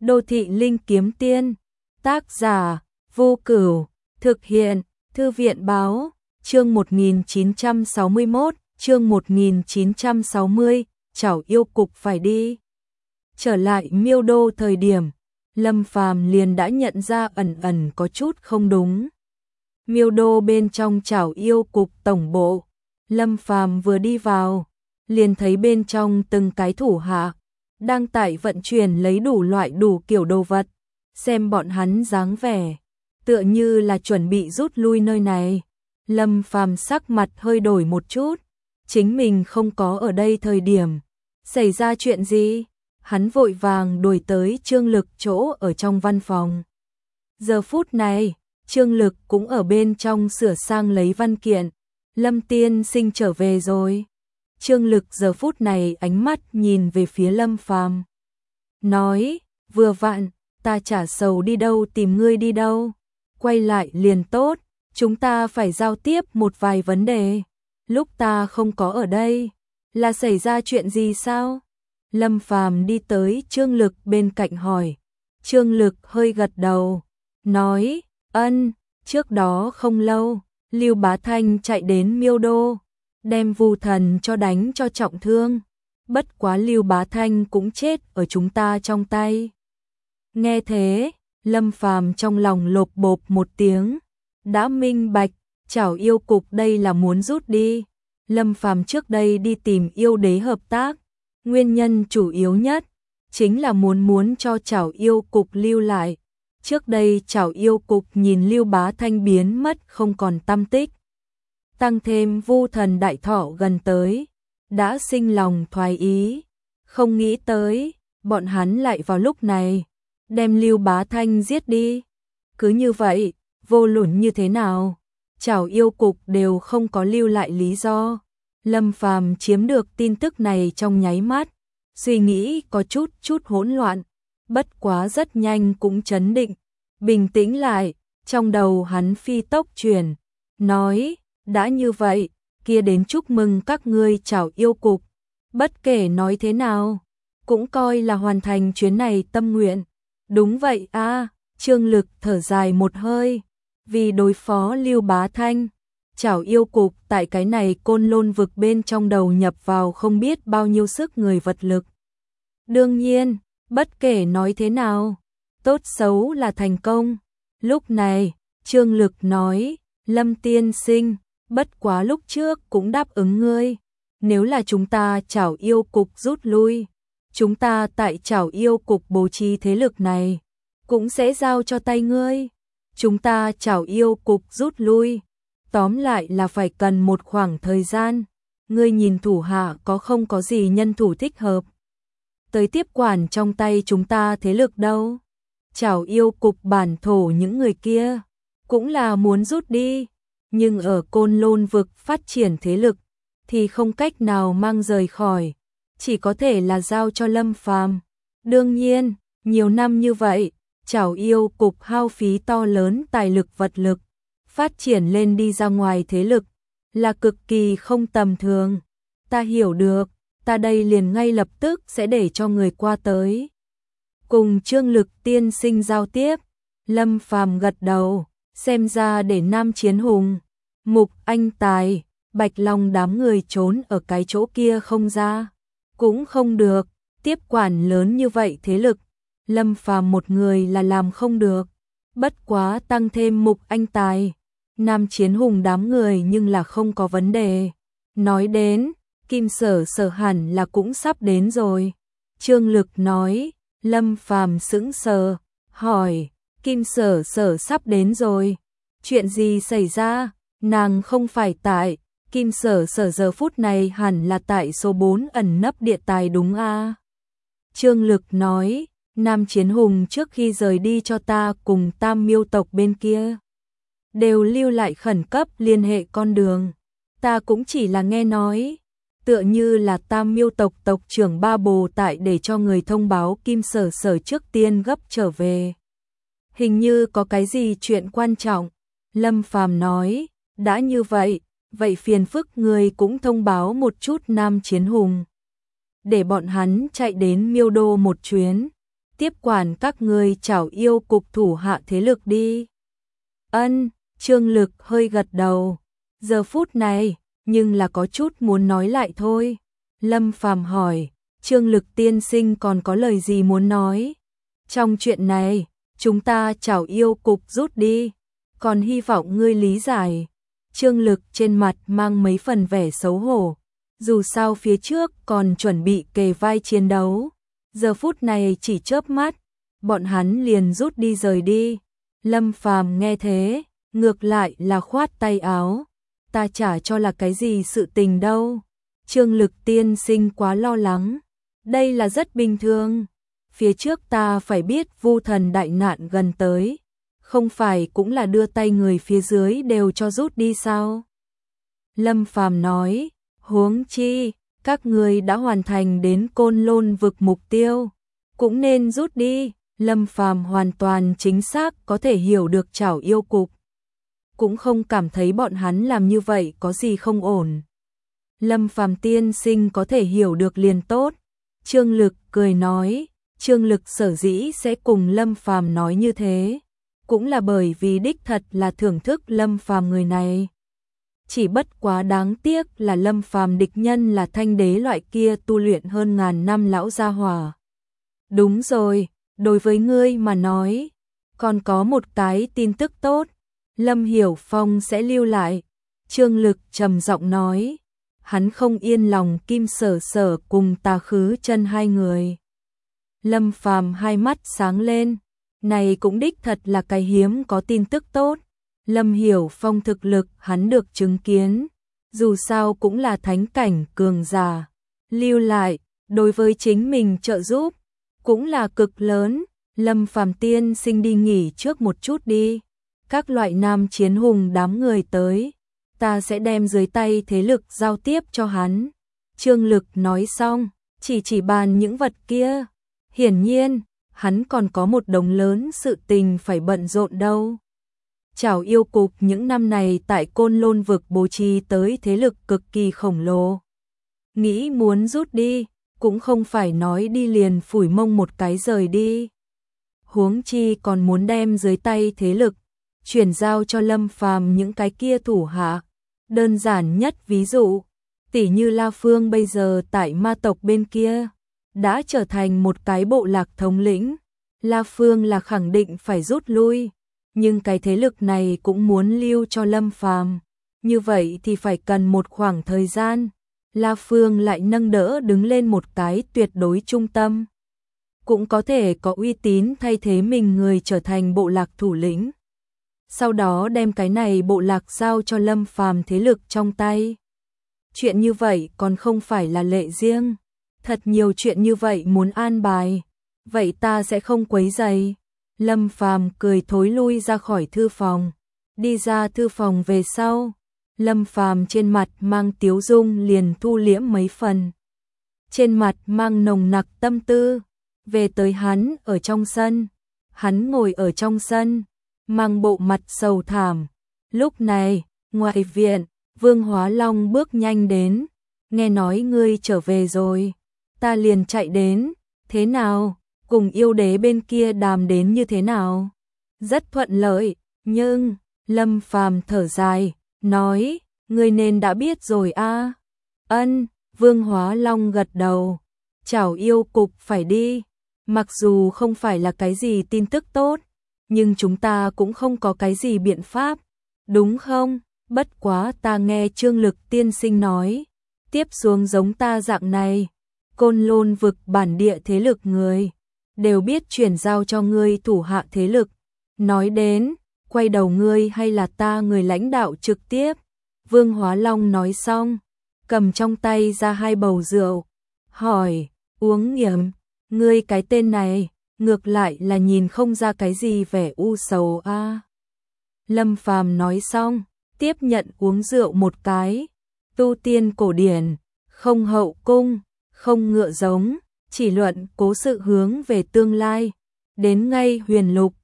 Đô thị linh kiếm tiên. Tác giả Vô Cửu. Thực hiện Thư viện báo. Chương 1961, chương 1960, Chảo yêu cục phải đi. Trở lại Miêu Đô thời điểm, Lâm Phàm liền đã nhận ra ẩn ẩn có chút không đúng. Miêu Đô bên trong Chảo yêu cục tổng bộ, Lâm Phàm vừa đi vào, liền thấy bên trong từng cái thủ hạ đang tại vận chuyển lấy đủ loại đủ kiểu đồ vật, xem bọn hắn dáng vẻ, tựa như là chuẩn bị rút lui nơi này. Lâm Phàm sắc mặt hơi đổi một chút, chính mình không có ở đây thời điểm, xảy ra chuyện gì? Hắn vội vàng đuổi tới Trương Lực chỗ ở trong văn phòng. Giờ phút này, Trương Lực cũng ở bên trong sửa sang lấy văn kiện. Lâm tiên sinh trở về rồi. Trương Lực giờ phút này ánh mắt nhìn về phía Lâm Phàm, nói, vừa vặn, ta chả sầu đi đâu tìm ngươi đi đâu, quay lại liền tốt, chúng ta phải giao tiếp một vài vấn đề. Lúc ta không có ở đây, là xảy ra chuyện gì sao? Lâm Phàm đi tới Trương Lực bên cạnh hỏi. Trương Lực hơi gật đầu, nói, trước đó không lâu, Lưu Bá Thanh chạy đến Miêu Đô, đem Vu Thần cho đánh cho trọng thương. Bất quá Lưu Bá Thanh cũng chết ở chúng ta trong tay. Nghe thế, Lâm Phàm trong lòng lộp bộp một tiếng, đã minh bạch, Chảo yêu cục đây là muốn rút đi. Lâm Phàm trước đây đi tìm yêu đế hợp tác, nguyên nhân chủ yếu nhất chính là muốn cho Chảo yêu cục lưu lại. Trước đây Chảo yêu cục nhìn Lưu Bá Thanh biến mất không còn tăm tích, tăng thêm Vu Thần đại thọ gần tới, đã sinh lòng thoái ý, không nghĩ tới bọn hắn lại vào lúc này đem Lưu Bá Thanh giết đi. Cứ như vậy, vô luận như thế nào, Chảo yêu cục đều không có lưu lại lý do. Lâm Phàm chiếm được tin tức này trong nháy mắt, suy nghĩ có chút hỗn loạn, bất quá rất nhanh cũng trấn định, bình tĩnh lại, trong đầu hắn phi tốc chuyển, nói, đã như vậy, kia đến chúc mừng các ngươi Chảo yêu cục, bất kể nói thế nào, cũng coi là hoàn thành chuyến này tâm nguyện. Đúng vậy a. Trương Lực thở dài một hơi, vì đối phó Lưu Bá Thanh, Chảo yêu cục tại cái này Côn Lôn vực bên trong đầu nhập vào không biết bao nhiêu sức người vật lực. Đương nhiên, bất kể nói thế nào, tốt xấu là thành công. Lúc này, Trương Lực nói, Lâm tiên sinh, bất quá lúc trước cũng đáp ứng ngươi, nếu là chúng ta Chảo yêu cục rút lui, chúng ta tại Chảo yêu cục bố trí thế lực này, cũng sẽ giao cho tay ngươi. Chúng ta Chảo yêu cục rút lui, tóm lại là phải cần một khoảng thời gian. Ngươi nhìn thủ hạ có không có gì nhân thủ thích hợp tới tiếp quản trong tay chúng ta thế lực đâu. Chảo yêu cục bản thổ những người kia cũng là muốn rút đi, nhưng ở Côn Lôn vực phát triển thế lực thì không cách nào mang rời khỏi, chỉ có thể là giao cho Lâm Phàm. Đương nhiên, nhiều năm như vậy, Chảo yêu cục hao phí to lớn tài lực vật lực, phát triển lên đi ra ngoài thế lực, là cực kỳ không tầm thường. Ta hiểu được, ta đây liền ngay lập tức sẽ để cho người qua tới cùng Trương Lực tiên sinh giao tiếp. Lâm Phàm gật đầu, xem ra để Nam Chiến Hùng, Mục Anh Tài, Bạch Long đám người trốn ở cái chỗ kia không ra, cũng không được, tiếp quản lớn như vậy thế lực, Lâm Phàm một người là làm không được. Bất quá tăng thêm Mục Anh Tài, Nam Chiến Hùng đám người nhưng là không có vấn đề. Nói đến, Kim Sở Sở hẳn là cũng sắp đến rồi. Trương Lực nói. Lâm Phàm sững sờ, hỏi, Kim Sở Sở sắp đến rồi, chuyện gì xảy ra? Nàng không phải tại, Kim Sở Sở giờ phút này hẳn là tại số 4 ẩn nấp địa tài đúng a? Trương Lực nói, Nam Chiến Hùng trước khi rời đi cho ta cùng Tam Miêu tộc bên kia đều lưu lại khẩn cấp liên hệ con đường, ta cũng chỉ là nghe nói, tựa như là Tam Miêu tộc tộc trưởng Ba Bồ tại để cho người thông báo Kim Sở Sở trước tiên gấp trở về. Hình như có cái gì chuyện quan trọng. Lâm Phàm nói, đã như vậy, vậy phiền phức người cũng thông báo một chút Nam Chiến Hùng, để bọn hắn chạy đến Miêu Đô một chuyến, tiếp quản các ngươi Trảo Yêu cục thủ hạ thế lực đi. Ân, Trương Lực hơi gật đầu. Giờ phút này, nhưng là có chút muốn nói lại thôi. Lâm Phàm hỏi, Trương Lực tiên sinh còn có lời gì muốn nói? Trong chuyện này, chúng ta Trảo Yêu cục rút đi, còn hy vọng ngươi lý giải. Trương Lực trên mặt mang mấy phần vẻ xấu hổ, dù sao phía trước còn chuẩn bị kề vai chiến đấu, giờ phút này chỉ chớp mắt, bọn hắn liền rút đi rời đi. Lâm Phàm nghe thế, ngược lại là khoát tay áo, ta chả cho là cái gì sự tình đâu. Trương Lực tiên sinh quá lo lắng, đây là rất bình thường. Phía trước ta phải biết Vu Thần đại nạn gần tới, không phải cũng là đưa tay người phía dưới đều cho rút đi sao? Lâm Phàm nói, huống chi, các ngươi đã hoàn thành đến Côn Lôn vực mục tiêu, cũng nên rút đi. Lâm Phàm hoàn toàn chính xác có thể hiểu được Trảo Yêu cục, cũng không cảm thấy bọn hắn làm như vậy có gì không ổn. Lâm Phàm tiên sinh có thể hiểu được liền tốt. Trương Lực cười nói, Trương Lực sở dĩ sẽ cùng Lâm Phàm nói như thế, cũng là bởi vì đích thật là thưởng thức Lâm Phàm người này. Chỉ bất quá đáng tiếc là Lâm Phàm địch nhân là Thanh Đế loại kia tu luyện hơn ngàn năm lão gia hỏa. Đúng rồi, đối với ngươi mà nói, còn có một cái tin tức tốt, Lâm Hiểu Phong sẽ lưu lại. Trương Lực trầm giọng nói, hắn không yên lòng Kim Sở Sở cùng Tà Khứ Chân hai người. Lâm Phàm hai mắt sáng lên, này cũng đích thật là cái hiếm có tin tức tốt. Lâm Hiểu Phong thực lực hắn được chứng kiến, dù sao cũng là thánh cảnh cường giả, lưu lại, đối với chính mình trợ giúp, cũng là cực lớn. Lâm Phàm tiên sinh đi nghỉ trước một chút đi, các loại nam chiến hùng đám người tới, ta sẽ đem dưới tay thế lực giao tiếp cho hắn. Trương Lực nói xong, chỉ bàn những vật kia, hiển nhiên, hắn còn có một đống lớn sự tình phải bận rộn đâu. Trảo Yêu cục những năm này tại Côn Lôn vực bố trí tới thế lực cực kỳ khổng lồ. Nghĩ muốn rút đi, cũng không phải nói đi liền phủi mông một cái rời đi. Huống chi còn muốn đem dưới tay thế lực, chuyển giao cho Lâm Phàm những cái kia thủ hạ. Đơn giản nhất ví dụ, tỉ như La Phương bây giờ tại ma tộc bên kia, đã trở thành một cái bộ lạc thống lĩnh. La Phương là khẳng định phải rút lui, nhưng cái thế lực này cũng muốn lưu cho Lâm Phàm, như vậy thì phải cần một khoảng thời gian. La Phương lại nâng đỡ đứng lên một cái tuyệt đối trung tâm, cũng có thể có uy tín thay thế mình người trở thành bộ lạc thủ lĩnh. Sau đó đem cái này bộ lạc giao cho Lâm Phàm thế lực trong tay. Chuyện như vậy còn không phải là lệ riêng, thật nhiều chuyện như vậy muốn an bài, vậy ta sẽ không quấy rầy. Lâm Phàm cười thối lui ra khỏi thư phòng, đi ra thư phòng về sau, Lâm Phàm trên mặt mang tiếu dung liền thu liễm mấy phần, trên mặt mang nồng nặc tâm tư. Về tới hắn ở trong sân, hắn ngồi ở trong sân, mang bộ mặt sầu thảm. Lúc này, ngoài viện, Vương Hóa Long bước nhanh đến, nghe nói ngươi trở về rồi, ta liền chạy đến, thế nào, cùng yêu đế bên kia đàm đến như thế nào? Rất thuận lợi, nhưng, Lâm Phàm thở dài, nói, ngươi nên đã biết rồi a. Ân, Vương Hóa Long gật đầu, Trảo Yêu cục phải đi, mặc dù không phải là cái gì tin tức tốt, nhưng chúng ta cũng không có cái gì biện pháp, đúng không? Bất quá ta nghe Trương Lực tiên sinh nói, tiếp xuống giống ta dạng này, Côn Lôn vực bản địa thế lực người, đều biết chuyển giao cho ngươi thủ hạ thế lực. Nói đến, quay đầu ngươi hay là ta người lãnh đạo trực tiếp. Vương Hóa Long nói xong, cầm trong tay ra hai bầu rượu, hỏi, uống nghiệm, ngươi cái tên này, ngược lại là nhìn không ra cái gì vẻ u sầu a. Lâm Phàm nói xong, tiếp nhận uống rượu một cái, tu tiên cổ điển, không hậu cung, không ngựa giống, chỉ luận cố sự hướng về tương lai, đến ngay huyền lục,